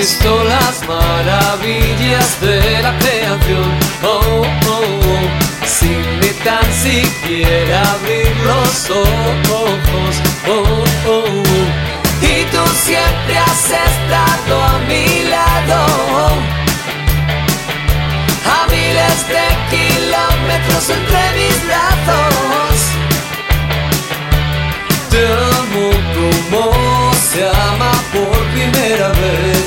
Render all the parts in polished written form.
visto las maravillas de la creación. Oh, oh, oh, sin ni tan siquiera abrir los ojos. Oh, oh, oh. Y tú siempre has estado a mi lado, a miles de kilómetros entre mis brazos. Te amo como se ama por primera vez,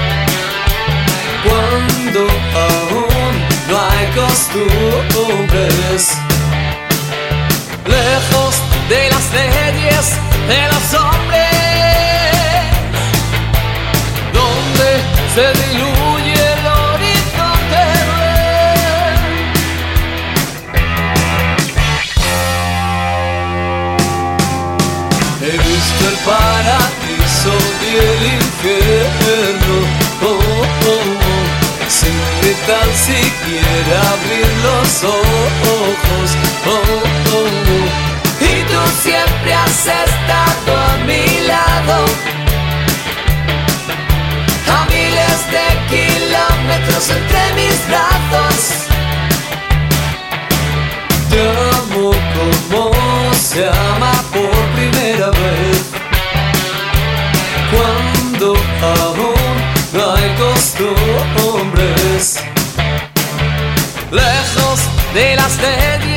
cuando aún no hay costumbres, lejos de las leyes de los hombres, donde se diluye el horizonte. He visto el paraíso y el infierno, oh, oh, oh, sin ni tan siquiera abrir los ojos. Oh, oh, oh. Y tú siempre has estado a mi lado, a miles de kilómetros entre mis brazos. Te amo como se ama por primera vez, cuando aún no hay costumbres, lejos de las leyes